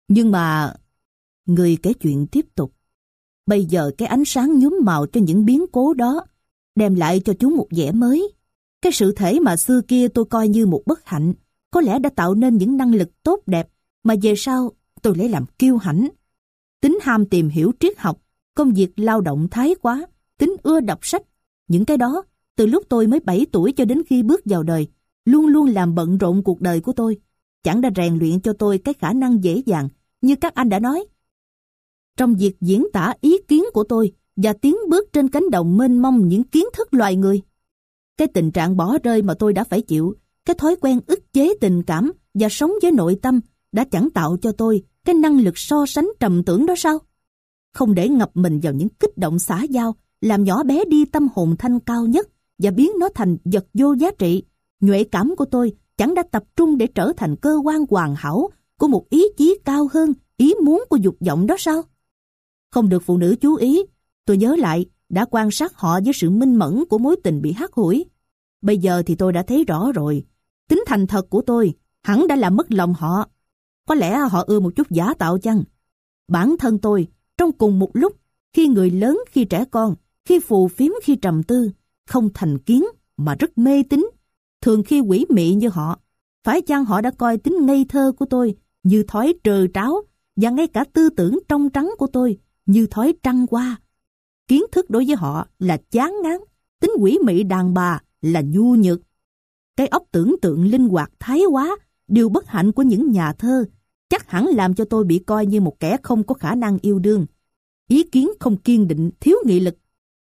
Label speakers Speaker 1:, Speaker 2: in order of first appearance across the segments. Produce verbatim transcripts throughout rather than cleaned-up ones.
Speaker 1: Nhưng mà... Người kể chuyện tiếp tục. Bây giờ cái ánh sáng nhuốm màu cho những biến cố đó đem lại cho chúng một vẻ mới. Cái sự thể mà xưa kia tôi coi như một bất hạnh, có lẽ đã tạo nên những năng lực tốt đẹp mà về sau tôi lấy làm kiêu hãnh. Tính ham tìm hiểu triết học, công việc lao động thái quá, tính ưa đọc sách. Những cái đó, từ lúc tôi mới bảy tuổi cho đến khi bước vào đời, luôn luôn làm bận rộn cuộc đời của tôi. Chẳng đã rèn luyện cho tôi cái khả năng dễ dàng, như các anh đã nói, trong việc diễn tả ý kiến của tôi và tiến bước trên cánh đồng mênh mông những kiến thức loài người. Cái tình trạng bỏ rơi mà tôi đã phải chịu, cái thói quen ức chế tình cảm và sống với nội tâm đã chẳng tạo cho tôi cái năng lực so sánh trầm tưởng đó sao? Không để ngập mình vào những kích động xã giao, làm nhỏ bé đi tâm hồn thanh cao nhất và biến nó thành vật vô giá trị. Nhuệ cảm của tôi chẳng đã tập trung để trở thành cơ quan hoàn hảo của một ý chí cao hơn ý muốn của dục vọng đó sao? Không được phụ nữ chú ý, tôi nhớ lại đã quan sát họ với sự minh mẫn của mối tình bị hắt hủi. Bây giờ thì tôi đã thấy rõ rồi, tính thành thật của tôi hẳn đã làm mất lòng họ. Có lẽ họ ưa một chút giả tạo chăng? Bản thân tôi, trong cùng một lúc, khi người lớn khi trẻ con, khi phù phiếm khi trầm tư, không thành kiến mà rất mê tín, thường khi quỷ mị như họ. Phải chăng họ đã coi tính ngây thơ của tôi như thói trơ tráo, và ngay cả tư tưởng trong trắng của tôi như thói trăng hoa? Kiến thức đối với họ là chán ngán, tính quỷ mị đàn bà là nhu nhược. Cái óc tưởng tượng linh hoạt thái quá, điều bất hạnh của những nhà thơ, chắc hẳn làm cho tôi bị coi như một kẻ không có khả năng yêu đương. Ý kiến không kiên định, thiếu nghị lực.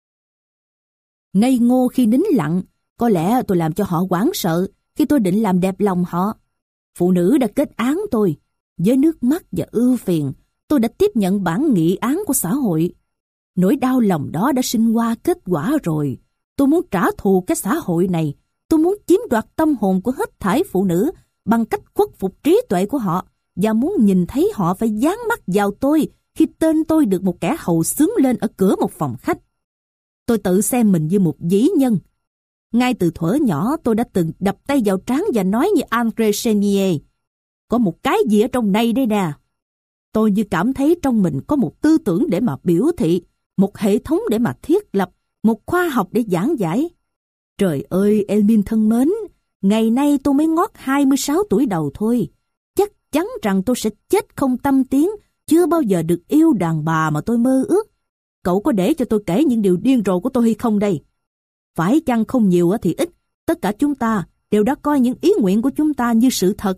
Speaker 1: Ngây ngô khi nín lặng, có lẽ tôi làm cho họ hoảng sợ khi tôi định làm đẹp lòng họ. Phụ nữ đã kết án tôi. Với nước mắt và ưu phiền, tôi đã tiếp nhận bản nghị án của xã hội. Nỗi đau lòng đó đã sinh qua kết quả rồi. Tôi muốn trả thù cái xã hội này. Tôi muốn chiếm đoạt tâm hồn của hết thảy phụ nữ bằng cách khuất phục trí tuệ của họ, và muốn nhìn thấy họ phải dán mắt vào tôi khi tên tôi được một kẻ hầu xướng lên ở cửa một phòng khách. Tôi tự xem mình như một vĩ nhân. Ngay từ thuở nhỏ tôi đã từng đập tay vào trán và nói như André Chenier, có một cái gì ở trong này đây nè. Tôi như cảm thấy trong mình có một tư tưởng để mà biểu thị, một hệ thống để mà thiết lập, một khoa học để giảng giải. Trời ơi, Elmin thân mến, ngày nay tôi mới ngót hai mươi sáu tuổi đầu thôi. Chắc chắn rằng tôi sẽ chết không tâm tiếng, chưa bao giờ được yêu đàn bà mà tôi mơ ước. Cậu có để cho tôi kể những điều điên rồ của tôi hay không đây? Phải chăng không nhiều thì ít, tất cả chúng ta đều đã coi những ý nguyện của chúng ta như sự thật.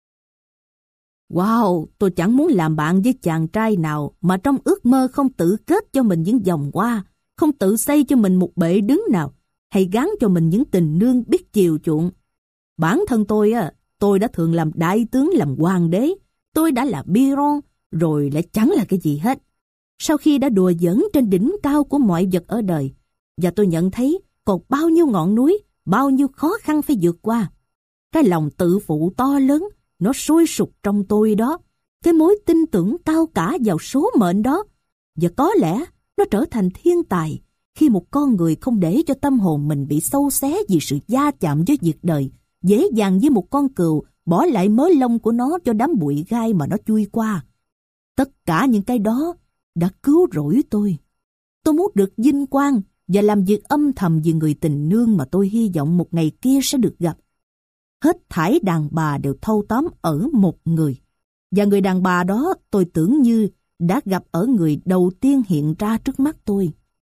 Speaker 1: Wow, tôi chẳng muốn làm bạn với chàng trai nào mà trong ước mơ không tự kết cho mình những vòng hoa, không tự xây cho mình một bệ đứng nào, hay gắn cho mình những tình nương biết chiều chuộng. Bản thân tôi, á, tôi đã thường làm đại tướng, làm hoàng đế, tôi đã là Biron, rồi lại chẳng là cái gì hết. Sau khi đã đùa giỡn trên đỉnh cao của mọi vật ở đời, và tôi nhận thấy còn bao nhiêu ngọn núi, bao nhiêu khó khăn phải vượt qua. Cái lòng tự phụ to lớn, nó sôi sục trong tôi đó, cái mối tin tưởng cao cả vào số mệnh đó, và có lẽ nó trở thành thiên tài khi một con người không để cho tâm hồn mình bị xâu xé vì sự va chạm với việc đời, dễ dàng như một con cừu bỏ lại mớ lông của nó cho đám bụi gai mà nó chui qua. Tất cả những cái đó đã cứu rỗi tôi. Tôi muốn được vinh quang và làm việc âm thầm vì người tình nương mà tôi hy vọng một ngày kia sẽ được gặp. Hết thảy đàn bà đều thâu tóm ở một người, và người đàn bà đó tôi tưởng như đã gặp ở người đầu tiên hiện ra trước mắt tôi.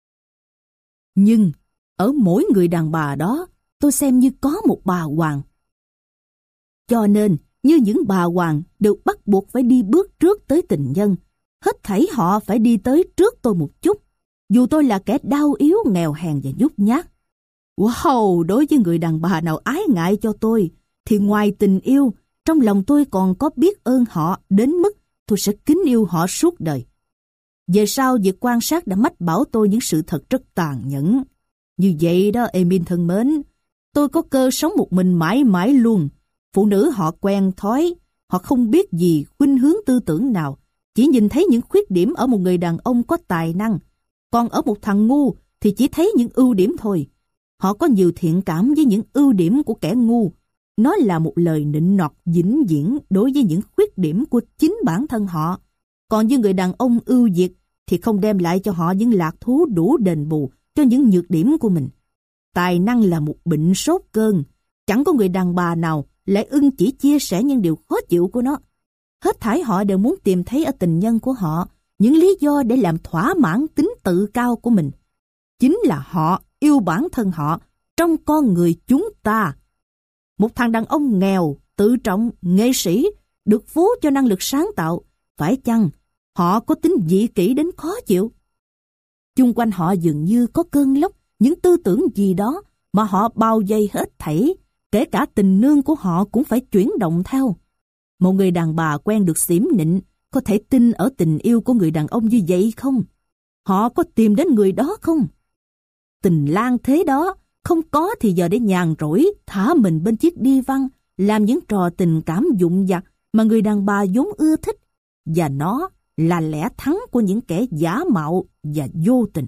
Speaker 1: Nhưng ở mỗi người đàn bà đó, tôi xem như có một bà hoàng. Cho nên, như những bà hoàng đều bắt buộc phải đi bước trước tới tình nhân, hết thảy họ phải đi tới trước tôi một chút, dù tôi là kẻ đau yếu, nghèo hèn và nhút nhát. Wow, đối với người đàn bà nào ái ngại cho tôi, thì ngoài tình yêu, trong lòng tôi còn có biết ơn họ đến mức tôi sẽ kính yêu họ suốt đời. Về sau, việc quan sát đã mách bảo tôi những sự thật rất tàn nhẫn. Như vậy đó, Emil thân mến, tôi có cơ sống một mình mãi mãi luôn. Phụ nữ họ quen thói, họ không biết gì khuynh hướng tư tưởng nào, chỉ nhìn thấy những khuyết điểm ở một người đàn ông có tài năng, còn ở một thằng ngu thì chỉ thấy những ưu điểm thôi. Họ có nhiều thiện cảm với những ưu điểm của kẻ ngu. Nó là một lời nịnh nọt vĩnh viễn đối với những khuyết điểm của chính bản thân họ. Còn như người đàn ông ưu việt thì không đem lại cho họ những lạc thú đủ đền bù cho những nhược điểm của mình. Tài năng là một bệnh sốt cơn. Chẳng có người đàn bà nào lại ưng chỉ chia sẻ những điều khó chịu của nó. Hết thảy họ đều muốn tìm thấy ở tình nhân của họ những lý do để làm thỏa mãn tính tự cao của mình. Chính là họ yêu bản thân họ trong con người chúng ta. Một thằng đàn ông nghèo, tự trọng, nghệ sĩ, được phú cho năng lực sáng tạo, phải chăng họ có tính dị kỷ đến khó chịu? Chung quanh họ dường như có cơn lốc, những tư tưởng gì đó mà họ bao vây hết thảy, kể cả tình nương của họ cũng phải chuyển động theo. Một người đàn bà quen được xỉm nịnh có thể tin ở tình yêu của người đàn ông như vậy không? Họ có tìm đến người đó không? Tình lang thế đó không có thì giờ để nhàn rỗi thả mình bên chiếc đi văn, làm những trò tình cảm dụng vặt mà người đàn bà vốn ưa thích, và nó là lẽ thắng của những kẻ giả mạo và vô tình.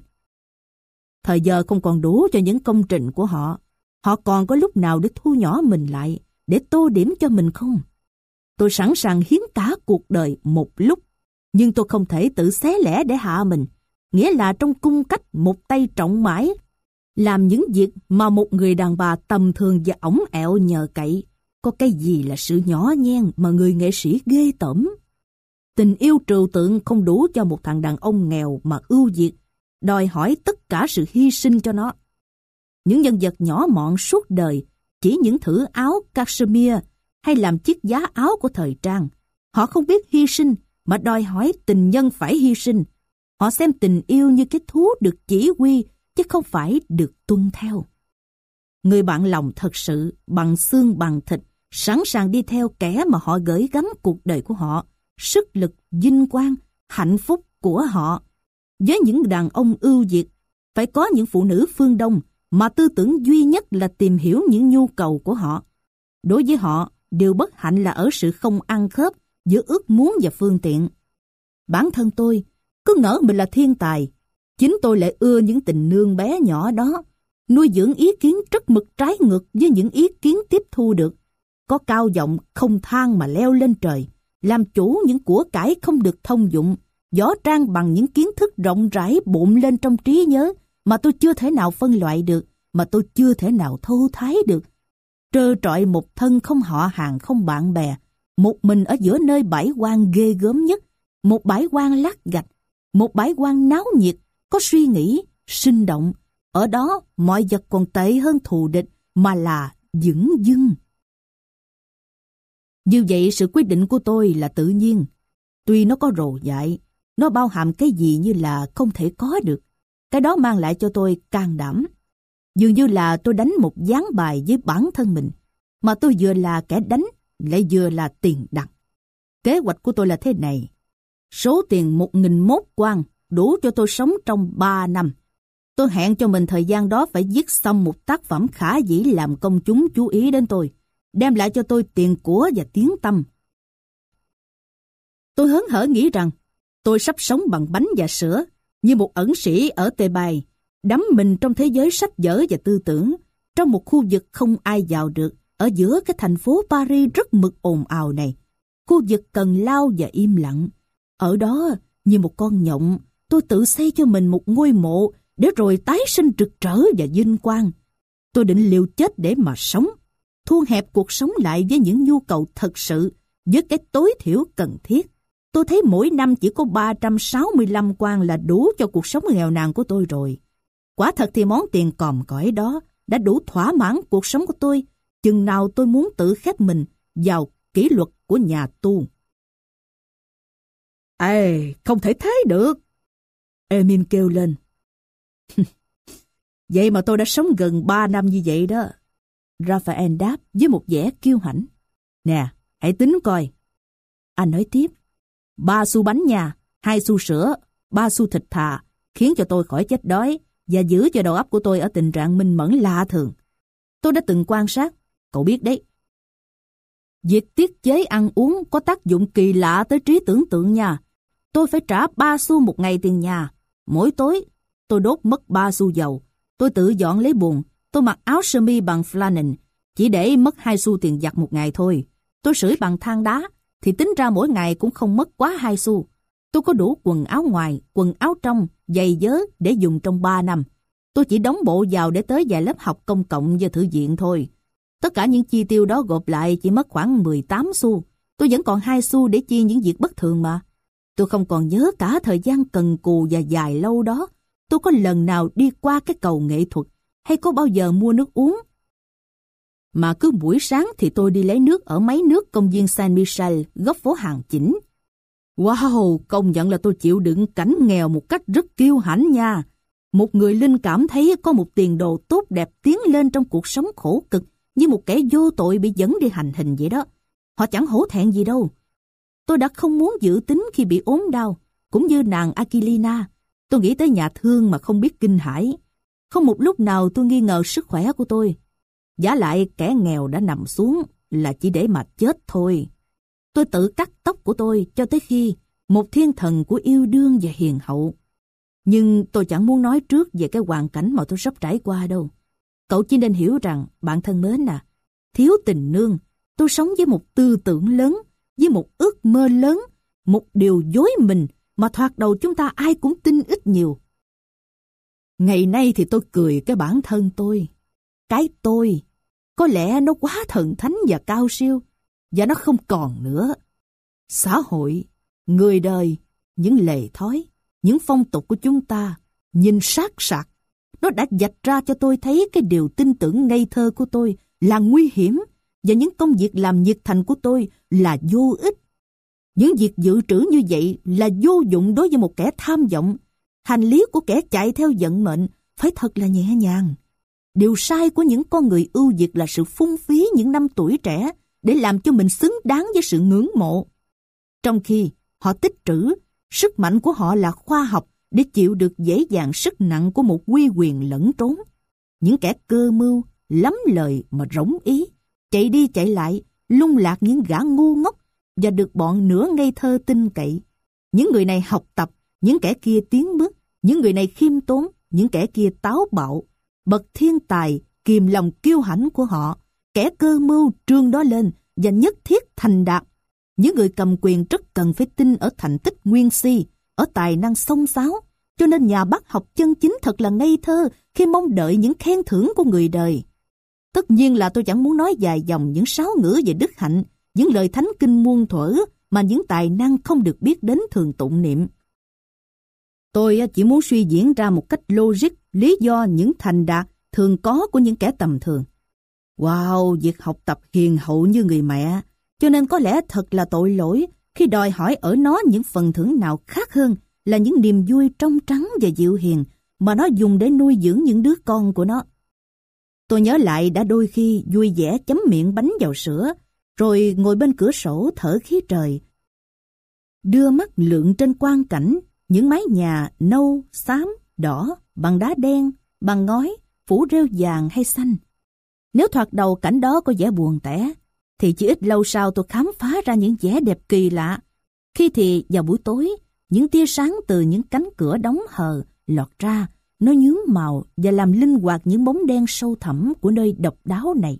Speaker 1: Thời giờ không còn đủ cho những công trình của họ. Họ còn có lúc nào để thu nhỏ mình lại, để tô điểm cho mình không? Tôi sẵn sàng hiến cả cuộc đời một lúc, nhưng tôi không thể tự xé lẻ để hạ mình, nghĩa là trong cung cách một tay trọng mãi, làm những việc mà một người đàn bà tầm thường và ổng ẹo nhờ cậy. Có cái gì là sự nhỏ nhen mà người nghệ sĩ ghê tởm. Tình yêu trừu tượng không đủ cho một thằng đàn ông nghèo mà ưu việt, đòi hỏi tất cả sự hy sinh cho nó. Những nhân vật nhỏ mọn suốt đời chỉ những thử áo cashmere hay làm chiếc giá áo của thời trang. Họ không biết hy sinh mà đòi hỏi tình nhân phải hy sinh. Họ xem tình yêu như cái thú được chỉ huy chứ không phải được tuân theo. Người bạn lòng thật sự bằng xương bằng thịt, sẵn sàng đi theo kẻ mà họ gửi gắm cuộc đời của họ, sức lực, vinh quang, hạnh phúc của họ. Với những đàn ông ưu việt, phải có những phụ nữ phương Đông mà tư tưởng duy nhất là tìm hiểu những nhu cầu của họ. Đối với họ, điều bất hạnh là ở sự không ăn khớp giữa ước muốn và phương tiện. Bản thân tôi cứ ngỡ mình là thiên tài, chính tôi lại ưa những tình nương bé nhỏ đó, nuôi dưỡng ý kiến rất mực trái ngược với những ý kiến tiếp thu được. Có cao giọng không than mà leo lên trời, làm chủ những của cải không được thông dụng, võ trang bằng những kiến thức rộng rãi bộn lên trong trí nhớ mà tôi chưa thể nào phân loại được, mà tôi chưa thể nào thâu thái được. Trơ trọi một thân không họ hàng không bạn bè, một mình ở giữa nơi bãi hoang ghê gớm nhất, một bãi hoang lát gạch, một bãi hoang náo nhiệt, có suy nghĩ, sinh động. Ở đó mọi vật còn tệ hơn thù địch mà là dửng dưng. Như vậy sự quyết định của tôi là tự nhiên. Tuy nó có rồ dại, nó bao hàm cái gì như là không thể có được. Cái đó mang lại cho tôi can đảm. Dường như là tôi đánh một ván bài với bản thân mình, mà tôi vừa là kẻ đánh, lại vừa là tiền đặt. Kế hoạch của tôi là thế này. Số tiền một nghìn mốt quan đủ cho tôi sống trong ba năm. Tôi hẹn cho mình thời gian đó phải viết xong một tác phẩm khả dĩ làm công chúng chú ý đến tôi, đem lại cho tôi tiền của và tiếng tăm. Tôi hớn hở nghĩ rằng tôi sắp sống bằng bánh và sữa, như một ẩn sĩ ở Tây Bài, đắm mình trong thế giới sách vở và tư tưởng, trong một khu vực không ai vào được, ở giữa cái thành phố Paris rất mực ồn ào này. Khu vực cần lao và im lặng. Ở đó, như một con nhộng, tôi tự xây cho mình một ngôi mộ để rồi tái sinh rực rỡ và vinh quang. Tôi định liều chết để mà sống, thu hẹp cuộc sống lại với những nhu cầu thật sự, với cái tối thiểu cần thiết. Tôi thấy mỗi năm chỉ có ba trăm sáu mươi lăm quan là đủ cho cuộc sống nghèo nàn của tôi rồi. Quả thật thì món tiền còm cõi đó đã đủ thỏa mãn cuộc sống của tôi, chừng nào tôi muốn tự khép mình vào kỷ luật của nhà tu. Ê, không thể thế được! Emil kêu lên. Vậy mà tôi đã sống gần ba năm như vậy đó. Raphael đáp với một vẻ kiêu hãnh. Nè, hãy tính coi. Anh nói tiếp. Ba xu bánh nha, hai xu sữa, ba xu thịt thà, khiến cho tôi khỏi chết đói và giữ cho đầu óc của tôi ở tình trạng minh mẫn lạ thường. Tôi đã từng quan sát, cậu biết đấy. Việc tiết chế ăn uống có tác dụng kỳ lạ tới trí tưởng tượng nha. Tôi phải trả ba xu một ngày tiền nhà. Mỗi tối, tôi đốt mất ba xu dầu. Tôi tự dọn lấy bùn. Tôi mặc áo sơ mi bằng flannel, chỉ để mất hai xu tiền giặt một ngày thôi. Tôi sưởi bằng than đá, thì tính ra mỗi ngày cũng không mất quá hai xu. Tôi có đủ quần áo ngoài, quần áo trong, giày vớ để dùng trong ba năm. Tôi chỉ đóng bộ vào để tới vài lớp học công cộng và thư viện thôi. Tất cả những chi tiêu đó gộp lại chỉ mất khoảng mười tám xu. Tôi vẫn còn hai xu để chi những việc bất thường mà. Tôi không còn nhớ cả thời gian cần cù và dài lâu đó. Tôi có lần nào đi qua cái cầu nghệ thuật hay có bao giờ mua nước uống. Mà cứ buổi sáng thì tôi đi lấy nước ở máy nước công viên Saint Michel, góc phố Hàng Chỉnh. Wow, công nhận là tôi chịu đựng cảnh nghèo một cách rất kiêu hãnh nha. Một người linh cảm thấy có một tiền đồ tốt đẹp tiến lên trong cuộc sống khổ cực như một kẻ vô tội bị dẫn đi hành hình vậy đó. Họ chẳng hổ thẹn gì đâu. Tôi đã không muốn dự tính khi bị ốm đau, cũng như nàng Aquilina. Tôi nghĩ tới nhà thương mà không biết kinh hãi. Không một lúc nào tôi nghi ngờ sức khỏe của tôi. Vả lại kẻ nghèo đã nằm xuống là chỉ để mà chết thôi. Tôi tự cắt tóc của tôi cho tới khi một thiên thần của yêu đương và hiền hậu. Nhưng tôi chẳng muốn nói trước về cái hoàn cảnh mà tôi sắp trải qua đâu. Cậu chỉ nên hiểu rằng, bạn thân mến à, thiếu tình nương, tôi sống với một tư tưởng lớn, với một ước mơ lớn, một điều dối mình mà thoạt đầu chúng ta ai cũng tin ít nhiều. Ngày nay thì tôi cười cái bản thân tôi. Cái tôi, có lẽ nó quá thần thánh và cao siêu, và nó không còn nữa. Xã hội, người đời, những lề thói, những phong tục của chúng ta, nhìn sát sạc, nó đã vạch ra cho tôi thấy cái điều tin tưởng ngây thơ của tôi là nguy hiểm, và những công việc làm nhiệt thành của tôi là vô ích. Những việc dự trữ như vậy là vô dụng đối với một kẻ tham vọng. Hành lý của kẻ chạy theo vận mệnh phải thật là nhẹ nhàng. Điều sai của những con người ưu việt là sự phung phí những năm tuổi trẻ để làm cho mình xứng đáng với sự ngưỡng mộ. Trong khi họ tích trữ, sức mạnh của họ là khoa học để chịu được dễ dàng sức nặng của một uy quyền lẫn trốn. Những kẻ cơ mưu, lắm lời mà rỗng ý, chạy đi chạy lại, lung lạc những gã ngu ngốc và được bọn nửa ngây thơ tin cậy. Những người này học tập, những kẻ kia tiến bước, những người này khiêm tốn, những kẻ kia táo bạo. Bậc thiên tài kìm lòng kiêu hãnh của họ, kẻ cơ mưu trương đó lên và nhất thiết thành đạt. Những người cầm quyền rất cần phải tin ở thành tích nguyên si, ở tài năng xông xáo, cho nên nhà bác học chân chính thật là ngây thơ khi mong đợi những khen thưởng của người đời. Tất nhiên là tôi chẳng muốn nói dài dòng những sáo ngữ về đức hạnh, những lời thánh kinh muôn thuở mà những tài năng không được biết đến thường tụng niệm. Tôi chỉ muốn suy diễn ra một cách logic lý do những thành đạt thường có của những kẻ tầm thường. Wow, việc học tập hiền hậu như người mẹ, cho nên có lẽ thật là tội lỗi khi đòi hỏi ở nó những phần thưởng nào khác hơn là những niềm vui trong trắng và dịu hiền mà nó dùng để nuôi dưỡng những đứa con của nó. Tôi nhớ lại đã đôi khi vui vẻ chấm miệng bánh vào sữa, rồi ngồi bên cửa sổ thở khí trời, đưa mắt lượn trên quang cảnh những mái nhà nâu, xám, đỏ, bằng đá đen, bằng ngói, phủ rêu vàng hay xanh. Nếu thoạt đầu cảnh đó có vẻ buồn tẻ, thì chỉ ít lâu sau tôi khám phá ra những vẻ đẹp kỳ lạ. Khi thì vào buổi tối, những tia sáng từ những cánh cửa đóng hờ lọt ra, nó nhuốm màu và làm linh hoạt những bóng đen sâu thẳm của nơi độc đáo này.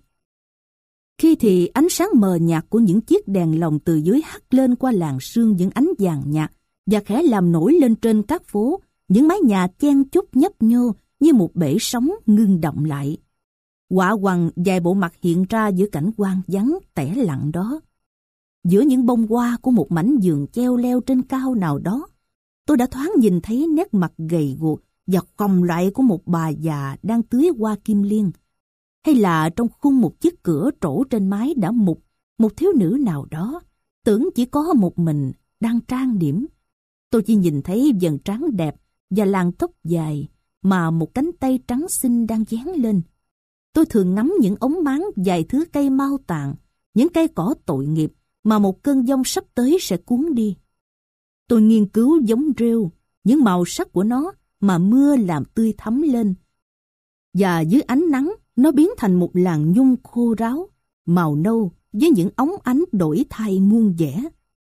Speaker 1: Khi thì ánh sáng mờ nhạt của những chiếc đèn lồng từ dưới hắt lên qua làn sương những ánh vàng nhạt và khẽ làm nổi lên trên các phố những mái nhà chen chúc nhấp nhô như một bể sóng ngưng động lại. Quạ quằn vài bộ mặt hiện ra giữa cảnh hoang vắng tẻ lặng đó. Giữa những bông hoa của một mảnh vườn treo leo trên cao nào đó, tôi đã thoáng nhìn thấy nét mặt gầy guộc và còng lại của một bà già đang tưới hoa kim liên. Hay là trong khung một chiếc cửa trổ trên mái đã mục, một thiếu nữ nào đó, tưởng chỉ có một mình đang trang điểm. Tôi chỉ nhìn thấy vầng trán đẹp và làn tóc dài mà một cánh tay trắng xinh đang dán lên. Tôi thường ngắm những ống máng vài thứ cây mau tàn, những cây cỏ tội nghiệp mà một cơn giông sắp tới sẽ cuốn đi. Tôi nghiên cứu giống rêu, những màu sắc của nó mà mưa làm tươi thắm lên. Và dưới ánh nắng, nó biến thành một làn nhung khô ráo, màu nâu với những óng ánh đổi thay muôn vẻ.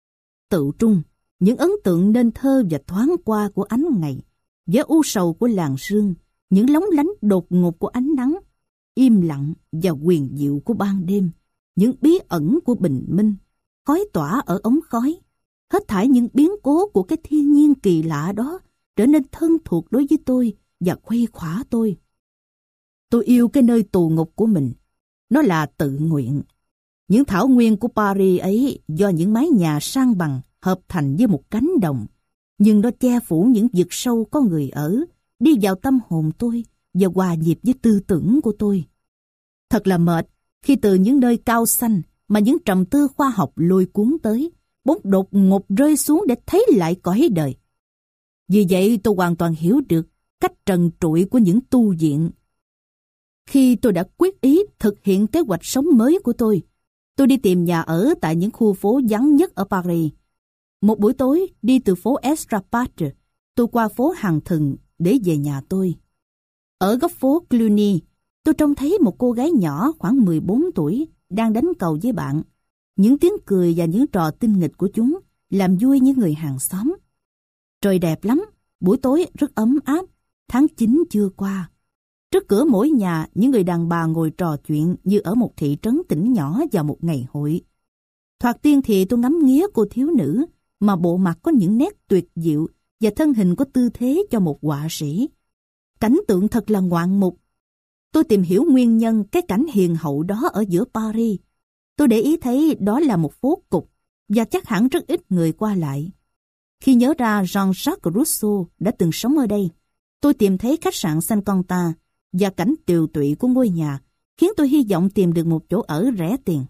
Speaker 1: Tự trung, những ấn tượng nên thơ và thoáng qua của ánh ngày, vẻ u sầu của làn sương, những lóng lánh đột ngột của ánh nắng, im lặng và huyền diệu của ban đêm, những bí ẩn của bình minh, khói tỏa ở ống khói. Hết thảy những biến cố của cái thiên nhiên kỳ lạ đó trở nên thân thuộc đối với tôi và khuây khỏa tôi. Tôi yêu cái nơi tù ngục của mình. Nó là tự nguyện. Những thảo nguyên của Paris ấy do những mái nhà sang bằng hợp thành với một cánh đồng, nhưng nó che phủ những vực sâu có người ở, đi vào tâm hồn tôi và hòa nhịp với tư tưởng của tôi. Thật là mệt khi từ những nơi cao xanh mà những trầm tư khoa học lôi cuốn tới, bỗng đột ngột rơi xuống để thấy lại cõi đời. Vì vậy tôi hoàn toàn hiểu được cách trần trụi của những tu viện. Khi tôi đã quyết ý thực hiện kế hoạch sống mới của tôi, tôi đi tìm nhà ở tại những khu phố vắng nhất ở Paris. Một buổi tối đi từ phố Estrapade, tôi qua phố Hàng Thừng để về nhà tôi. Ở góc phố Cluny, tôi trông thấy một cô gái nhỏ khoảng mười bốn tuổi đang đánh cầu với bạn. Những tiếng cười và những trò tinh nghịch của chúng làm vui những người hàng xóm. Trời đẹp lắm, buổi tối rất ấm áp, tháng chín chưa qua. Trước cửa mỗi nhà, những người đàn bà ngồi trò chuyện như ở một thị trấn tỉnh nhỏ vào một ngày hội. Thoạt tiên thì tôi ngắm nghía cô thiếu nữ, mà bộ mặt có những nét tuyệt diệu và thân hình có tư thế cho một họa sĩ. Cảnh tượng thật là ngoạn mục. Tôi tìm hiểu nguyên nhân cái cảnh hiền hậu đó ở giữa Paris. Tôi để ý thấy đó là một phố cục và chắc hẳn rất ít người qua lại. Khi nhớ ra Jean-Jacques Rousseau đã từng sống ở đây, tôi tìm thấy khách sạn Saint-Quentin và cảnh tiều tụy của ngôi nhà khiến tôi hy vọng tìm được một chỗ ở rẻ tiền.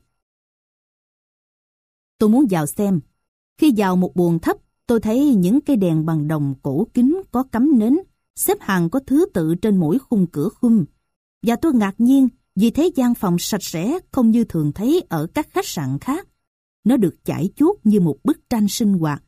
Speaker 1: Tôi muốn vào xem. Khi vào một buồng thấp, tôi thấy những cây đèn bằng đồng cổ kính có cắm nến, xếp hàng có thứ tự trên mỗi khung cửa khum. Và tôi ngạc nhiên vì thấy gian phòng sạch sẽ không như thường thấy ở các khách sạn khác. Nó được chải chuốt như một bức tranh sinh hoạt.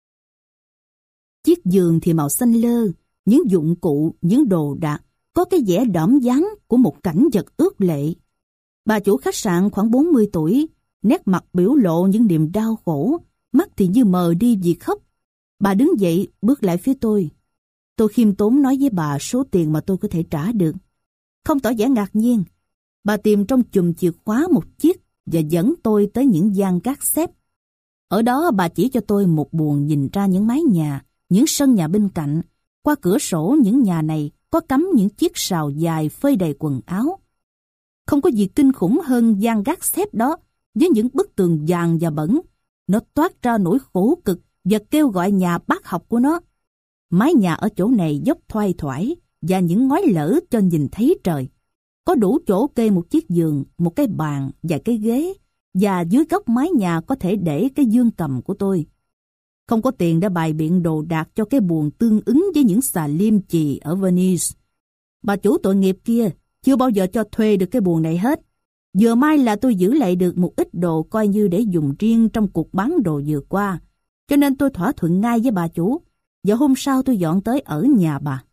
Speaker 1: Chiếc giường thì màu xanh lơ, những dụng cụ, những đồ đạc có cái vẻ đỏm dáng của một cảnh vật ước lệ. Bà chủ khách sạn khoảng bốn mươi tuổi, nét mặt biểu lộ những niềm đau khổ, mắt thì như mờ đi vì khóc. Bà đứng dậy bước lại phía tôi. Tôi khiêm tốn nói với bà số tiền mà tôi có thể trả được. Không tỏ vẻ ngạc nhiên, bà tìm trong chùm chìa khóa một chiếc và dẫn tôi tới những gian gác xếp. Ở đó bà chỉ cho tôi một buồng nhìn ra những mái nhà, những sân nhà bên cạnh. Qua cửa sổ những nhà này có cắm những chiếc sào dài phơi đầy quần áo. Không có gì kinh khủng hơn gian gác xếp đó với những bức tường vàng và bẩn. Nó toát ra nỗi khổ cực và kêu gọi nhà bác học của nó. Mái nhà ở chỗ này dốc thoai thoải và những ngói lở cho nhìn thấy trời. Có đủ chỗ kê một chiếc giường, một cái bàn và cái ghế, và dưới góc mái nhà có thể để cái dương cầm của tôi. Không có tiền để bày biện đồ đạc cho cái buồng tương ứng với những xà liêm chì ở Venice. Bà chủ tội nghiệp kia chưa bao giờ cho thuê được cái buồng này hết. Vừa may là tôi giữ lại được một ít đồ coi như để dùng riêng trong cuộc bán đồ vừa qua. Cho nên tôi thỏa thuận ngay với bà chủ, và hôm sau tôi dọn tới ở nhà bà.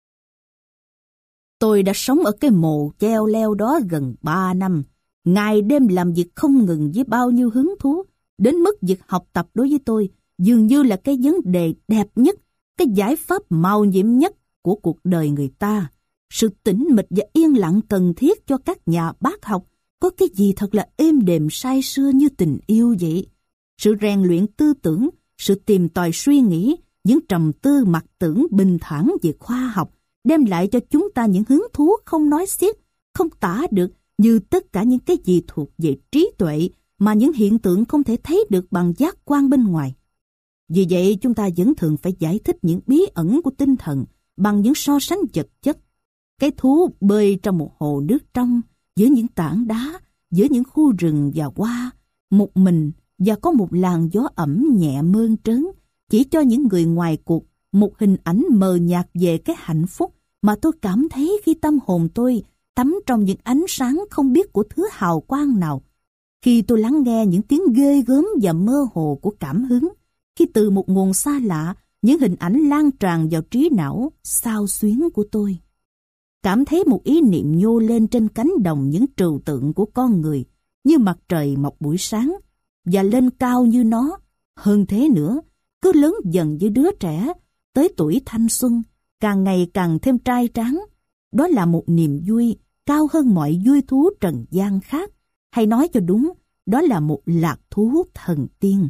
Speaker 1: Tôi đã sống ở cái mồ treo leo đó gần ba năm, ngày đêm làm việc không ngừng với bao nhiêu hứng thú, đến mức việc học tập đối với tôi dường như là cái vấn đề đẹp nhất, cái giải pháp màu nhiệm nhất của cuộc đời người ta. Sự tĩnh mịch và yên lặng cần thiết cho các nhà bác học có cái gì thật là êm đềm say sưa như tình yêu vậy. Sự rèn luyện tư tưởng, sự tìm tòi suy nghĩ, những trầm tư mặc tưởng bình thản về khoa học đem lại cho chúng ta những hứng thú không nói xiết, không tả được như tất cả những cái gì thuộc về trí tuệ mà những hiện tượng không thể thấy được bằng giác quan bên ngoài. Vì vậy chúng ta vẫn thường phải giải thích những bí ẩn của tinh thần bằng những so sánh vật chất. Cái thú bơi trong một hồ nước trong, giữa những tảng đá, giữa những khu rừng và hoa, một mình và có một làn gió ẩm nhẹ mơn trớn, chỉ cho những người ngoài cuộc một hình ảnh mờ nhạt về cái hạnh phúc mà tôi cảm thấy khi tâm hồn tôi tắm trong những ánh sáng không biết của thứ hào quang nào. Khi tôi lắng nghe những tiếng ghê gớm và mơ hồ của cảm hứng, khi từ một nguồn xa lạ, những hình ảnh lan tràn vào trí não xao xuyến của tôi. Cảm thấy một ý niệm nhô lên trên cánh đồng những trừu tượng của con người, như mặt trời mọc buổi sáng, và lên cao như nó. Hơn thế nữa, cứ lớn dần như đứa trẻ, tới tuổi thanh xuân, càng ngày càng thêm trai tráng. Đó là một niềm vui cao hơn mọi vui thú trần gian khác. Hay nói cho đúng, đó là một lạc thú thần tiên.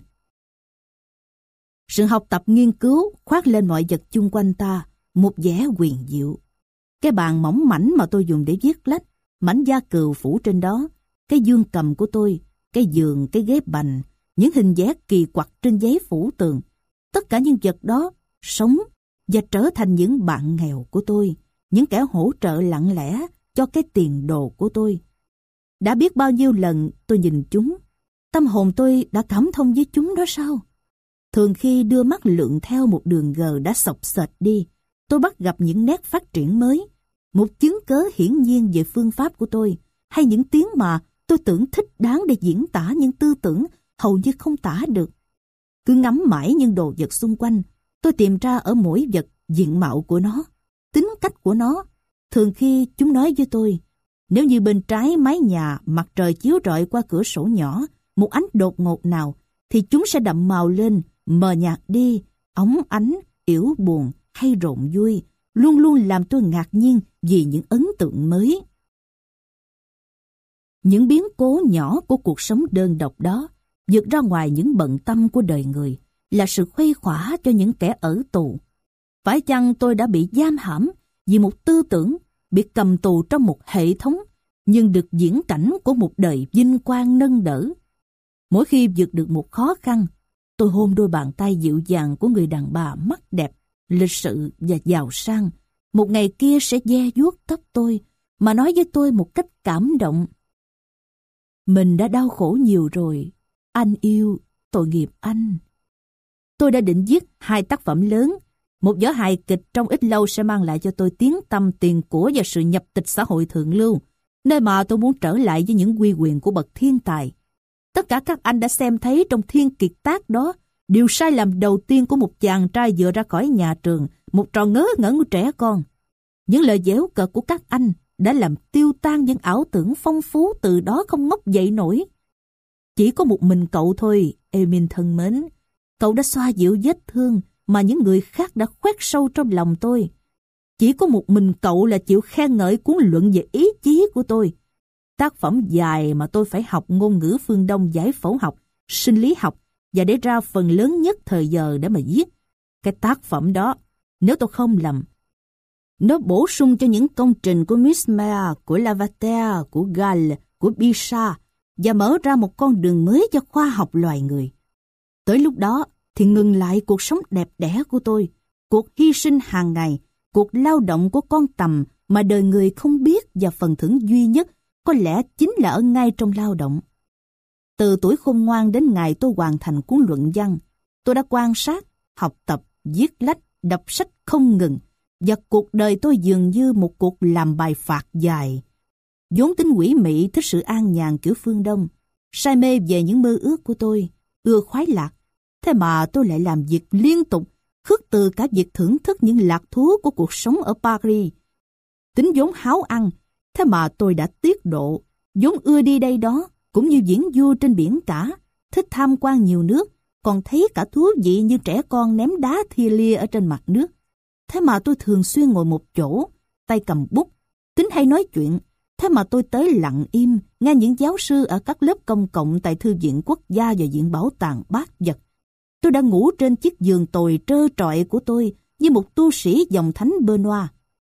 Speaker 1: Sự học tập nghiên cứu khoác lên mọi vật chung quanh ta một vẻ huyền diệu. Cái bàn mỏng mảnh mà tôi dùng để viết lách, mảnh da cừu phủ trên đó, cái dương cầm của tôi, cái giường, cái ghế bành, những hình vẽ kỳ quặc trên giấy phủ tường, tất cả những vật đó sống và trở thành những bạn nghèo của tôi, những kẻ hỗ trợ lặng lẽ cho cái tiền đồ của tôi. Đã biết bao nhiêu lần tôi nhìn chúng, tâm hồn tôi đã cảm thông với chúng đó sao? Thường khi đưa mắt lượn theo một đường gờ đã xộc xệch đi, tôi bắt gặp những nét phát triển mới, một chứng cớ hiển nhiên về phương pháp của tôi, hay những tiếng mà tôi tưởng thích đáng để diễn tả những tư tưởng hầu như không tả được. Cứ ngắm mãi những đồ vật xung quanh, tôi tìm ra ở mỗi vật diện mạo của nó, tính cách của nó. Thường khi chúng nói với tôi, nếu như bên trái mái nhà mặt trời chiếu rọi qua cửa sổ nhỏ, một ánh đột ngột nào, thì chúng sẽ đậm màu lên, mờ nhạt đi, óng ánh, yểu buồn hay rộn vui, luôn luôn làm tôi ngạc nhiên vì những ấn tượng mới. Những biến cố nhỏ của cuộc sống đơn độc đó, vượt ra ngoài những bận tâm của đời người, là sự khuây khỏa cho những kẻ ở tù. Phải chăng tôi đã bị giam hãm vì một tư tưởng, bị cầm tù trong một hệ thống, nhưng được diễn cảnh của một đời vinh quang nâng đỡ? Mỗi khi vượt được một khó khăn, tôi hôn đôi bàn tay dịu dàng của người đàn bà mắt đẹp, lịch sự và giàu sang. Một ngày kia sẽ ve vuốt tóc tôi, mà nói với tôi một cách cảm động: mình đã đau khổ nhiều rồi, anh yêu, tội nghiệp anh. Tôi đã định viết hai tác phẩm lớn. Một vở hài kịch trong ít lâu sẽ mang lại cho tôi tiếng tăm, tiền của và sự nhập tịch xã hội thượng lưu, nơi mà tôi muốn trở lại với những uy quyền của bậc thiên tài. Tất cả các anh đã xem thấy trong thiên kiệt tác đó điều sai lầm đầu tiên của một chàng trai vừa ra khỏi nhà trường, một trò ngớ ngẩn của trẻ con. Những lời giễu cợt của các anh đã làm tiêu tan những ảo tưởng phong phú từ đó không ngóc dậy nổi. Chỉ có một mình cậu thôi, Emil thân mến. Cậu đã xoa dịu vết thương mà những người khác đã khoét sâu trong lòng tôi. Chỉ có một mình cậu là chịu khen ngợi cuốn luận về ý chí của tôi. Tác phẩm dài mà tôi phải học ngôn ngữ phương Đông, giải phẫu học, sinh lý học, và để ra phần lớn nhất thời giờ để mà viết. Cái tác phẩm đó, nếu tôi không lầm, nó bổ sung cho những công trình của Mismer, của Lavater, của Gall, của Bichat, và mở ra một con đường mới cho khoa học loài người. Tới lúc đó thì ngừng lại cuộc sống đẹp đẽ của tôi, cuộc hy sinh hàng ngày, cuộc lao động của con tầm mà đời người không biết, và phần thưởng duy nhất có lẽ chính là ở ngay trong lao động. Từ tuổi khôn ngoan đến ngày tôi hoàn thành cuốn luận văn, tôi đã quan sát, học tập, viết lách, đọc sách không ngừng, và cuộc đời tôi dường như một cuộc làm bài phạt dài. Vốn tính ủy mị, thích sự an nhàn kiểu phương Đông, say mê về những mơ ước của tôi, ưa khoái lạc, thế mà tôi lại làm việc liên tục, khước từ cả việc thưởng thức những lạc thú của cuộc sống ở Paris. Tính vốn háo ăn, thế mà tôi đã tiết độ, vốn ưa đi đây đó, cũng như viễn du trên biển cả, thích tham quan nhiều nước, còn thấy cả thú vị như trẻ con ném đá thia lia ở trên mặt nước. Thế mà tôi thường xuyên ngồi một chỗ, tay cầm bút, tính hay nói chuyện. Thế mà tôi tới lặng im, nghe những giáo sư ở các lớp công cộng tại Thư viện Quốc gia và Viện Bảo tàng Bát Vật. Tôi đã ngủ trên chiếc giường tồi trơ trọi của tôi như một tu sĩ dòng thánh Benoit.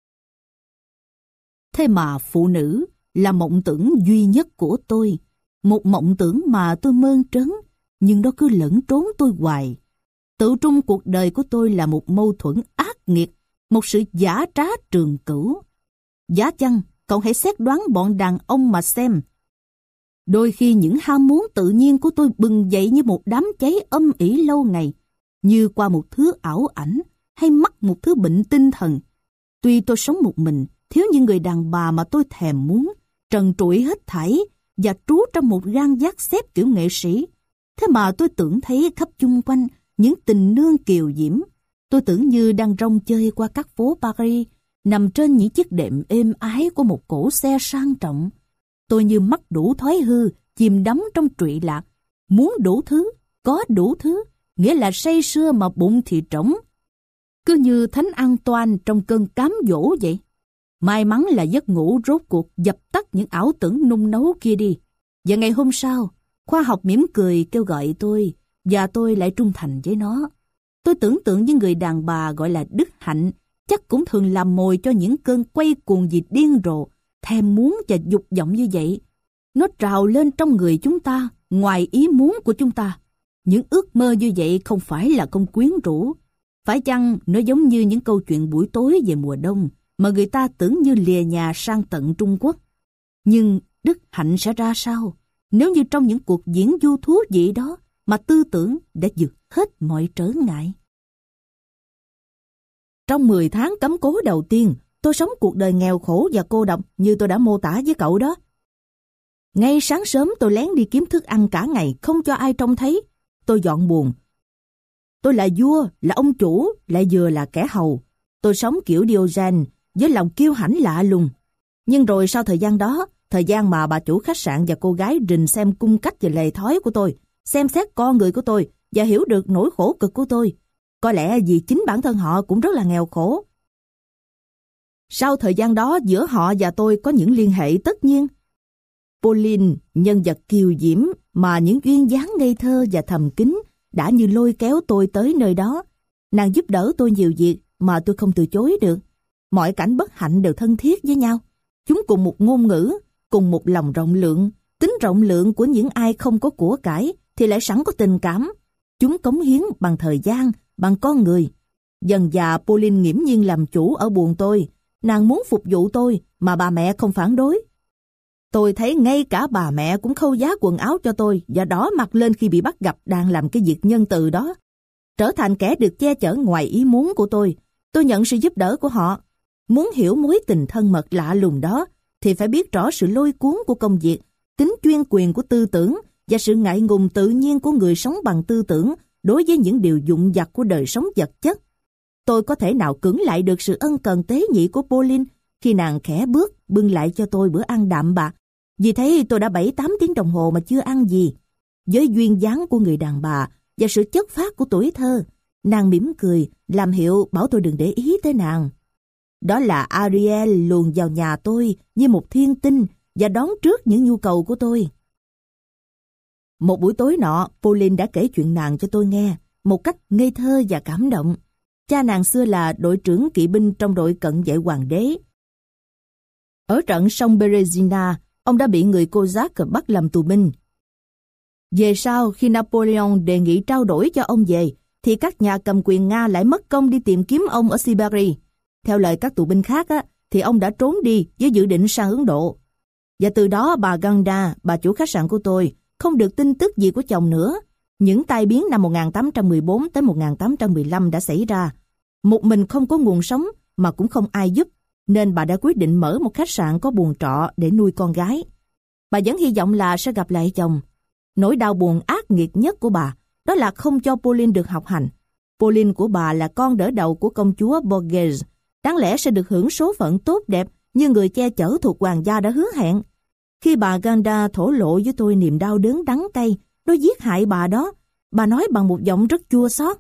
Speaker 1: Thế mà phụ nữ là mộng tưởng duy nhất của tôi, một mộng tưởng mà tôi mơn trớn, nhưng nó cứ lẫn trốn tôi hoài. Tự trung cuộc đời của tôi là một mâu thuẫn ác nghiệt, một sự giả trá trường cửu. Giá chăng, cậu hãy xét đoán bọn đàn ông mà xem. Đôi khi những ham muốn tự nhiên của tôi bừng dậy như một đám cháy âm ỉ lâu ngày, như qua một thứ ảo ảnh hay mắc một thứ bệnh tinh thần. Tuy tôi sống một mình, thiếu những người đàn bà mà tôi thèm muốn, trần trụi hết thảy và trú trong một gan giác xếp kiểu nghệ sĩ. Thế mà tôi tưởng thấy khắp chung quanh những tình nương kiều diễm. Tôi tưởng như đang rong chơi qua các phố Paris, nằm trên những chiếc đệm êm ái của một cỗ xe sang trọng. Tôi như mắc đủ thói hư, chìm đắm trong trụy lạc, muốn đủ thứ, có đủ thứ, nghĩa là say sưa mà bụng thì trống. Cứ như Thánh Antoine trong cơn cám dỗ vậy. May mắn là giấc ngủ rốt cuộc dập tắt những ảo tưởng nung nấu kia đi. Và ngày hôm sau, Khoa học mỉm cười kêu gọi tôi, và tôi lại trung thành với nó. Tôi tưởng tượng những người đàn bà gọi là đức hạnh, chắc cũng thường làm mồi cho những cơn quay cuồng vì điên rồ, thèm muốn và dục vọng như vậy. Nó trào lên trong người chúng ta, ngoài ý muốn của chúng ta. Những ước mơ như vậy không phải là không quyến rũ. Phải chăng nó giống như những câu chuyện buổi tối về mùa đông mà người ta tưởng như lìa nhà sang tận Trung Quốc? Nhưng đức hạnh sẽ ra sao nếu như trong những cuộc diễn du thú vị đó mà tư tưởng đã vượt hết mọi trở ngại? Trong mười tháng cấm cố đầu tiên, tôi sống cuộc đời nghèo khổ và cô độc như tôi đã mô tả với cậu đó. Ngay sáng sớm tôi lén đi kiếm thức ăn cả ngày, không cho ai trông thấy. Tôi dọn buồng. Tôi là vua, là ông chủ, lại vừa là kẻ hầu. Tôi sống kiểu Diogen, với lòng kiêu hãnh lạ lùng. Nhưng rồi sau thời gian đó, thời gian mà bà chủ khách sạn và cô gái rình xem cung cách và lề thói của tôi, xem xét con người của tôi và hiểu được nỗi khổ cực của tôi, có lẽ vì chính bản thân họ cũng rất là nghèo khổ. Sau thời gian đó, giữa họ và tôi có những liên hệ tất nhiên. Pauline, nhân vật kiều diễm mà những duyên dáng ngây thơ và thầm kín đã như lôi kéo tôi tới nơi đó. Nàng giúp đỡ tôi nhiều việc mà tôi không từ chối được. Mọi cảnh bất hạnh đều thân thiết với nhau. Chúng cùng một ngôn ngữ, cùng một lòng rộng lượng. Tính rộng lượng của những ai không có của cải thì lại sẵn có tình cảm. Chúng cống hiến bằng thời gian, bằng con người. Dần dà Pauline nghiễm nhiên làm chủ ở buồng tôi. Nàng muốn phục vụ tôi mà bà mẹ không phản đối. Tôi thấy ngay cả bà mẹ cũng khâu giá quần áo cho tôi và đỏ mặt lên khi bị bắt gặp đang làm cái việc nhân từ đó. Trở thành kẻ được che chở ngoài ý muốn của tôi, tôi nhận sự giúp đỡ của họ. Muốn hiểu mối tình thân mật lạ lùng đó thì phải biết rõ sự lôi cuốn của công việc, tính chuyên quyền của tư tưởng và sự ngại ngùng tự nhiên của người sống bằng tư tưởng đối với những điều vụn vặt của đời sống vật chất. Tôi có thể nào cưỡng lại được sự ân cần tế nhị của Pauline khi nàng khẽ bước bưng lại cho tôi bữa ăn đạm bạc. Vì thế tôi đã bảy tám tiếng đồng hồ mà chưa ăn gì. Với duyên dáng của người đàn bà và sự chất phác của tuổi thơ, nàng mỉm cười, làm hiệu bảo tôi đừng để ý tới nàng. Đó là Ariel luồn vào nhà tôi như một thiên tinh và đón trước những nhu cầu của tôi. Một buổi tối nọ, Pauline đã kể chuyện nàng cho tôi nghe, một cách ngây thơ và cảm động. Cha nàng xưa là đội trưởng kỵ binh trong đội cận vệ hoàng đế. Ở trận sông Berezina, ông đã bị người Cossack bắt làm tù binh. Về sau, khi Napoleon đề nghị trao đổi cho ông về, thì các nhà cầm quyền Nga lại mất công đi tìm kiếm ông ở Siberia. Theo lời các tù binh khác, á, thì ông đã trốn đi với dự định sang Ấn Độ. Và từ đó bà Ganda, bà chủ khách sạn của tôi, không được tin tức gì của chồng nữa. Những tai biến năm một nghìn tám trăm mười bốn tới một nghìn tám trăm mười lăm đã xảy ra. Một mình không có nguồn sống mà cũng không ai giúp, nên bà đã quyết định mở một khách sạn có buồng trọ để nuôi con gái. Bà vẫn hy vọng là sẽ gặp lại chồng. Nỗi đau buồn ác nghiệt nhất của bà đó là không cho Pauline được học hành. Pauline của bà là con đỡ đầu của công chúa Borghese, đáng lẽ sẽ được hưởng số phận tốt đẹp như người che chở thuộc hoàng gia đã hứa hẹn. Khi bà Ganda thổ lộ với tôi niềm đau đớn đắng cay nó giết hại bà đó, bà nói bằng một giọng rất chua xót: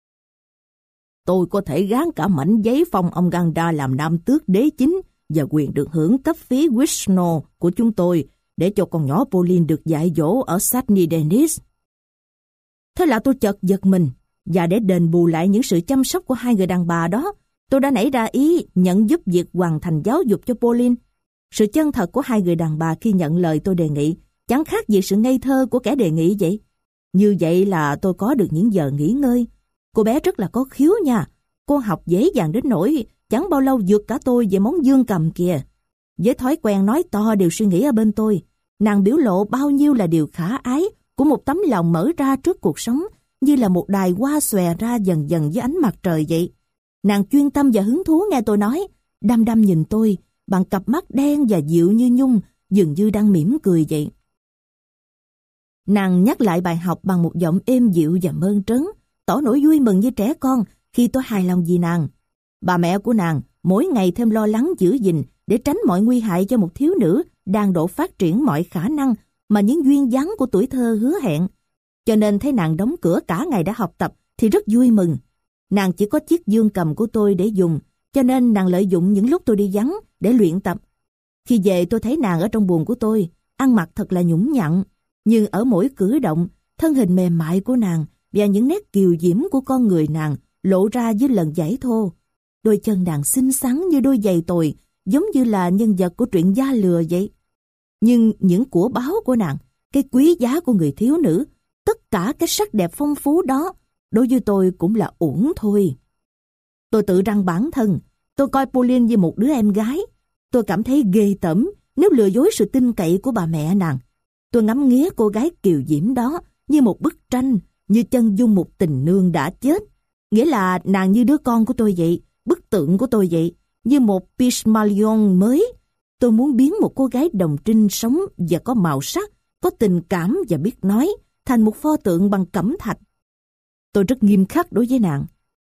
Speaker 1: "Tôi có thể gán cả mảnh giấy phong ông Ganda làm nam tước đế chính và quyền được hưởng cấp phí Wishno của chúng tôi để cho con nhỏ Pauline được dạy dỗ ở Saint Denis." Thế là tôi chợt giật mình, và để đền bù lại những sự chăm sóc của hai người đàn bà đó, tôi đã nảy ra ý nhận giúp việc hoàn thành giáo dục cho Pauline. Sự chân thật của hai người đàn bà khi nhận lời tôi đề nghị chẳng khác gì sự ngây thơ của kẻ đề nghị vậy. Như vậy là tôi có được những giờ nghỉ ngơi. Cô bé rất là có khiếu nha. Cô học dễ dàng đến nỗi chẳng bao lâu vượt cả tôi về món dương cầm kìa. Với thói quen nói to điều suy nghĩ ở bên tôi, nàng biểu lộ bao nhiêu là điều khả ái của một tấm lòng mở ra trước cuộc sống, như là một đài hoa xòe ra dần dần với ánh mặt trời vậy. Nàng chuyên tâm và hứng thú nghe tôi nói, đăm đăm nhìn tôi bằng cặp mắt đen và dịu như nhung, dường như đang mỉm cười vậy. Nàng nhắc lại bài học bằng một giọng êm dịu và mơn trớn, tỏ nỗi vui mừng như trẻ con khi tôi hài lòng vì nàng. Bà mẹ của nàng mỗi ngày thêm lo lắng giữ gìn để tránh mọi nguy hại cho một thiếu nữ đang độ phát triển mọi khả năng mà những duyên dáng của tuổi thơ hứa hẹn. Cho nên thấy nàng đóng cửa cả ngày đã học tập thì rất vui mừng. Nàng chỉ có chiếc dương cầm của tôi để dùng, cho nên nàng lợi dụng những lúc tôi đi vắng để luyện tập. Khi về tôi thấy nàng ở trong buồng của tôi, ăn mặc thật là nhũng nhặn. Nhưng ở mỗi cử động, thân hình mềm mại của nàng và những nét kiều diễm của con người nàng lộ ra dưới lần giãy thô. Đôi chân nàng xinh xắn như đôi giày tồi, giống như là nhân vật của truyện da lừa vậy. Nhưng những của báu của nàng, cái quý giá của người thiếu nữ, tất cả cái sắc đẹp phong phú đó, đối với tôi cũng là uổng thôi. Tôi tự rằng bản thân, tôi coi Pauline như một đứa em gái. Tôi cảm thấy ghê tởm nếu lừa dối sự tin cậy của bà mẹ nàng. Tôi ngắm nghía cô gái kiều diễm đó như một bức tranh, như chân dung một tình nương đã chết. Nghĩa là nàng như đứa con của tôi vậy, bức tượng của tôi vậy, như một Pygmalion mới. Tôi muốn biến một cô gái đồng trinh sống và có màu sắc, có tình cảm và biết nói, thành một pho tượng bằng cẩm thạch. Tôi rất nghiêm khắc đối với nàng.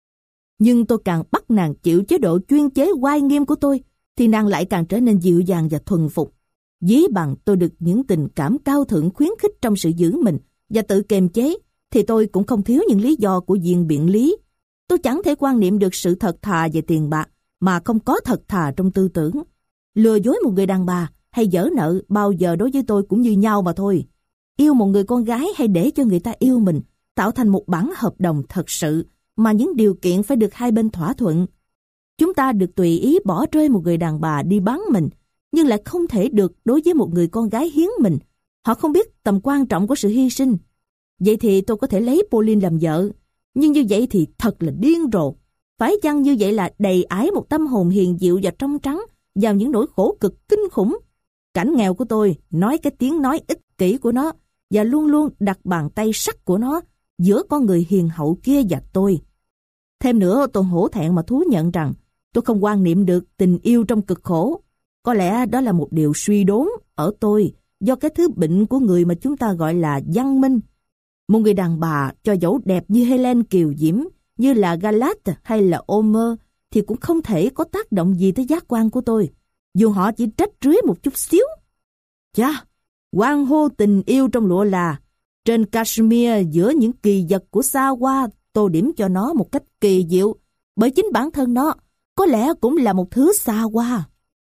Speaker 1: Nhưng tôi càng bắt nàng chịu chế độ chuyên chế oai nghiêm của tôi, thì nàng lại càng trở nên dịu dàng và thuần phục. Ví bằng tôi được những tình cảm cao thượng khuyến khích trong sự giữ mình và tự kiềm chế, thì tôi cũng không thiếu những lý do của diện biện lý. Tôi chẳng thể quan niệm được sự thật thà về tiền bạc mà không có thật thà trong tư tưởng. Lừa dối một người đàn bà hay giở nợ bao giờ đối với tôi cũng như nhau mà thôi. Yêu một người con gái hay để cho người ta yêu mình, tạo thành một bản hợp đồng thật sự mà những điều kiện phải được hai bên thỏa thuận. Chúng ta được tùy ý bỏ rơi một người đàn bà đi bán mình, nhưng lại không thể được đối với một người con gái hiến mình. Họ không biết tầm quan trọng của sự hy sinh. Vậy thì tôi có thể lấy Pauline làm vợ, nhưng như vậy thì thật là điên rồ. Phải chăng như vậy là đầy ải một tâm hồn hiền dịu và trong trắng vào những nỗi khổ cực kinh khủng? Cảnh nghèo của tôi nói cái tiếng nói ích kỷ của nó và luôn luôn đặt bàn tay sắt của nó giữa con người hiền hậu kia và tôi. Thêm nữa, tôi hổ thẹn mà thú nhận rằng tôi không quan niệm được tình yêu trong cực khổ. Có lẽ đó là một điều suy đốn ở tôi do cái thứ bệnh của người mà chúng ta gọi là văn minh. Một người đàn bà cho dẫu đẹp như Helen kiều diễm, như là Galate hay là Homer thì cũng không thể có tác động gì tới giác quan của tôi, dù họ chỉ trách rưới một chút xíu. Chà, hoan hô tình yêu trong lụa là, trên cashmere giữa những kỳ vật của xa hoa, tô điểm cho nó một cách kỳ diệu, bởi chính bản thân nó có lẽ cũng là một thứ xa hoa.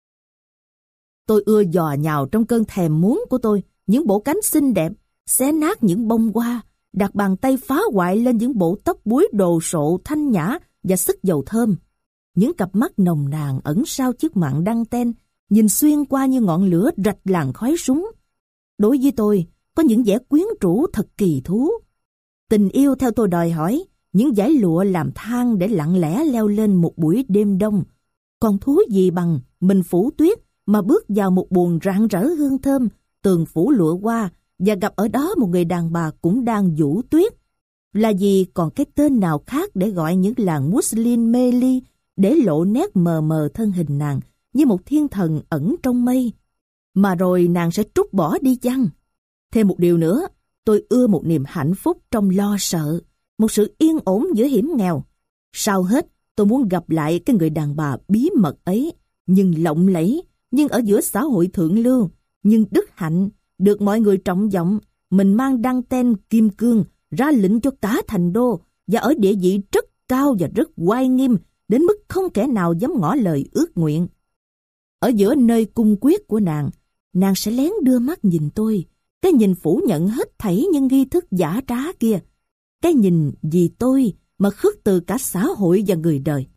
Speaker 1: Tôi ưa dò nhào trong cơn thèm muốn của tôi những bộ cánh xinh đẹp, xé nát những bông hoa, đặt bàn tay phá hoại lên những bộ tóc búi đồ sộ thanh nhã và sức dầu thơm. Những cặp mắt nồng nàn ẩn sau chiếc mạn đăng ten, nhìn xuyên qua như ngọn lửa rạch làn khói súng. Đối với tôi, có những vẻ quyến rũ thật kỳ thú. Tình yêu theo tôi đòi hỏi những dải lụa làm thang để lặng lẽ leo lên một buổi đêm đông. Còn thú gì bằng mình phủ tuyết mà bước vào một buồng rạng rỡ hương thơm, tường phủ lụa hoa và gặp ở đó một người đàn bà cũng đang vũ tuyết. Là gì còn cái tên nào khác để gọi những làn muslin mê ly để lộ nét mờ mờ thân hình nàng như một thiên thần ẩn trong mây. Mà rồi nàng sẽ trút bỏ đi chăng? Thêm một điều nữa, tôi ưa một niềm hạnh phúc trong lo sợ, một sự yên ổn giữa hiểm nghèo. Sau hết, tôi muốn gặp lại cái người đàn bà bí mật ấy, nhưng lộng lẫy, nhưng ở giữa xã hội thượng lưu, nhưng đức hạnh, được mọi người trọng vọng. Mình mang đăng ten kim cương, ra lệnh cho cả thành đô, và ở địa vị rất cao và rất oai nghiêm, đến mức không kẻ nào dám ngỏ lời ước nguyện. Ở giữa nơi cung quyết của nàng, nàng sẽ lén đưa mắt nhìn tôi, cái nhìn phủ nhận hết thảy những nghi thức giả trá kia, cái nhìn vì tôi mà khước từ cả xã hội và người đời.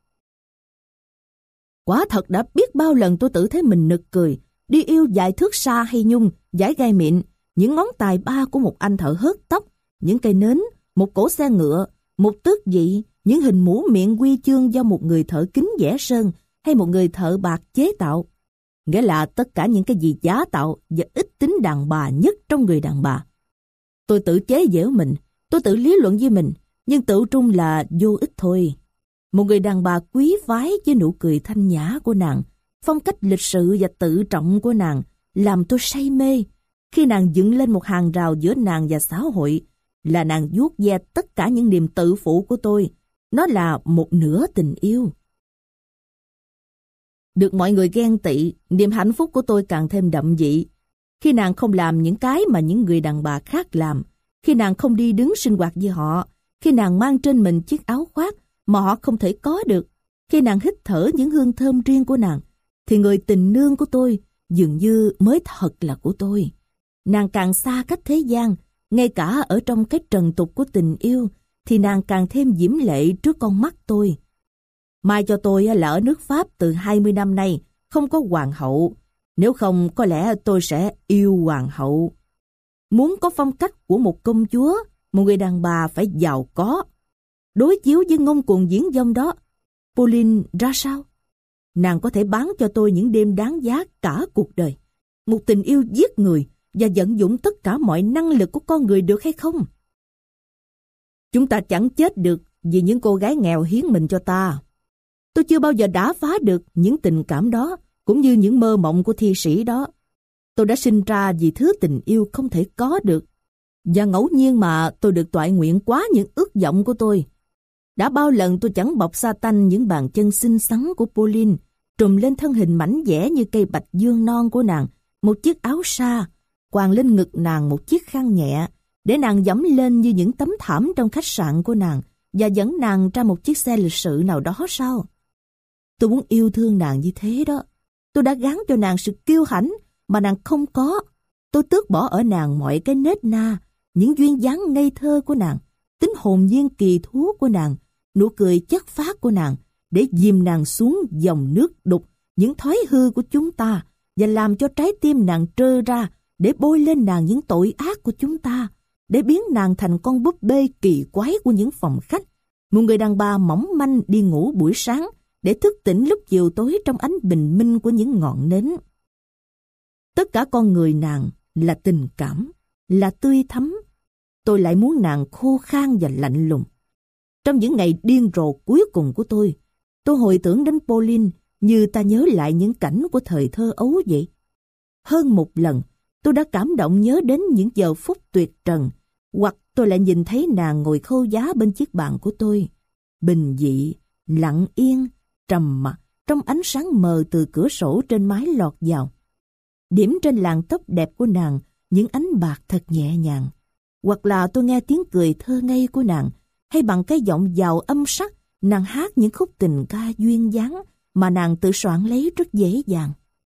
Speaker 1: Quả thật đã biết bao lần tôi tự thấy mình nực cười, đi yêu dải thước sa hay nhung, dải gai mịn, những ngón tài ba của một anh thợ hớt tóc, những cây nến, một cỗ xe ngựa, một tước vị, những hình mũ miệng huy chương do một người thợ kính vẽ sơn hay một người thợ bạc chế tạo. Nghĩa là tất cả những cái gì giá tạo và ít tính đàn bà nhất trong người đàn bà. Tôi tự chế giễu mình, tôi tự lý luận với mình, nhưng tự trung là vô ích thôi. Một người đàn bà quý phái với nụ cười thanh nhã của nàng, phong cách lịch sự và tự trọng của nàng làm tôi say mê. Khi nàng dựng lên một hàng rào giữa nàng và xã hội, là nàng vuốt ve tất cả những niềm tự phụ của tôi. Nó là một nửa tình yêu. Được mọi người ghen tị, niềm hạnh phúc của tôi càng thêm đậm vị. Khi nàng không làm những cái mà những người đàn bà khác làm, khi nàng không đi đứng sinh hoạt với họ, khi nàng mang trên mình chiếc áo khoác mà họ không thể có được, khi nàng hít thở những hương thơm riêng của nàng, thì người tình nương của tôi dường như mới thật là của tôi. Nàng càng xa cách thế gian, ngay cả ở trong cái trần tục của tình yêu, thì nàng càng thêm diễm lệ trước con mắt tôi. Mai cho tôi là ở nước Pháp từ hai mươi năm nay, không có hoàng hậu. Nếu không, có lẽ tôi sẽ yêu hoàng hậu. Muốn có phong cách của một công chúa, một người đàn bà phải giàu có. Đối chiếu với ngông cuồng diễn dông đó, Pauline ra sao? Nàng có thể bán cho tôi những đêm đáng giá cả cuộc đời, một tình yêu giết người và vận dụng tất cả mọi năng lực của con người được hay không? Chúng ta chẳng chết được vì những cô gái nghèo hiến mình cho ta. Tôi chưa bao giờ đả phá được những tình cảm đó, cũng như những mơ mộng của thi sĩ đó. Tôi đã sinh ra vì thứ tình yêu không thể có được, và ngẫu nhiên mà tôi được toại nguyện quá những ước vọng của tôi. Đã bao lần tôi chẳng bọc sa tanh những bàn chân xinh xắn của Pauline, trùm lên thân hình mảnh dẻ như cây bạch dương non của nàng một chiếc áo sa, quàng lên ngực nàng một chiếc khăn nhẹ, để nàng dẫm lên như những tấm thảm trong khách sạn của nàng, và dẫn nàng ra một chiếc xe lịch sự nào đó sao? Tôi muốn yêu thương nàng như thế đó. Tôi đã gán cho nàng sự kiêu hãnh mà nàng không có. Tôi tước bỏ ở nàng mọi cái nết na, những duyên dáng ngây thơ của nàng, tính hồn nhiên kỳ thú của nàng, nụ cười chất phác của nàng, để dìm nàng xuống dòng nước đục những thói hư của chúng ta, và làm cho trái tim nàng trơ ra, để bôi lên nàng những tội ác của chúng ta, để biến nàng thành con búp bê kỳ quái của những phòng khách, một người đàn bà mỏng manh đi ngủ buổi sáng, để thức tỉnh lúc chiều tối trong ánh bình minh của những ngọn nến. Tất cả con người nàng là tình cảm, là tươi thắm. Tôi lại muốn nàng khô khan và lạnh lùng. Trong những ngày điên rồ cuối cùng của tôi, tôi hồi tưởng đến Pauline như ta nhớ lại những cảnh của thời thơ ấu vậy. Hơn một lần, tôi đã cảm động nhớ đến những giờ phút tuyệt trần, hoặc tôi lại nhìn thấy nàng ngồi khâu giá bên chiếc bàn của tôi, bình dị, lặng yên, trầm mặc trong ánh sáng mờ từ cửa sổ trên mái lọt vào. Điểm trên làn tóc đẹp của nàng những ánh bạc thật nhẹ nhàng, hoặc là tôi nghe tiếng cười thơ ngây của nàng, hay bằng cái giọng giàu âm sắc nàng hát những khúc tình ca duyên dáng mà nàng tự soạn lấy rất dễ dàng.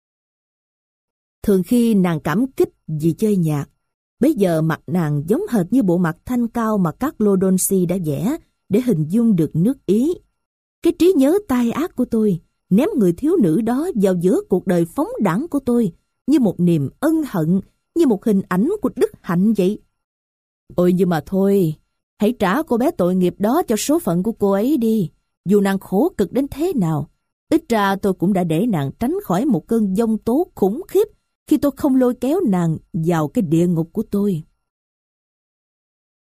Speaker 1: Thường khi nàng cảm kích vì chơi nhạc, bấy giờ mặt nàng giống hệt như bộ mặt thanh cao mà các Lodonsi đã vẽ để hình dung được nước Ý. Cái trí nhớ tai ác của tôi ném người thiếu nữ đó vào giữa cuộc đời phóng đãng của tôi như một niềm ân hận, như một hình ảnh của đức hạnh vậy. Ôi nhưng mà thôi, hãy trả cô bé tội nghiệp đó cho số phận của cô ấy đi. Dù nàng khổ cực đến thế nào, ít ra tôi cũng đã để nàng tránh khỏi một cơn giông tố khủng khiếp khi tôi không lôi kéo nàng vào cái địa ngục của tôi.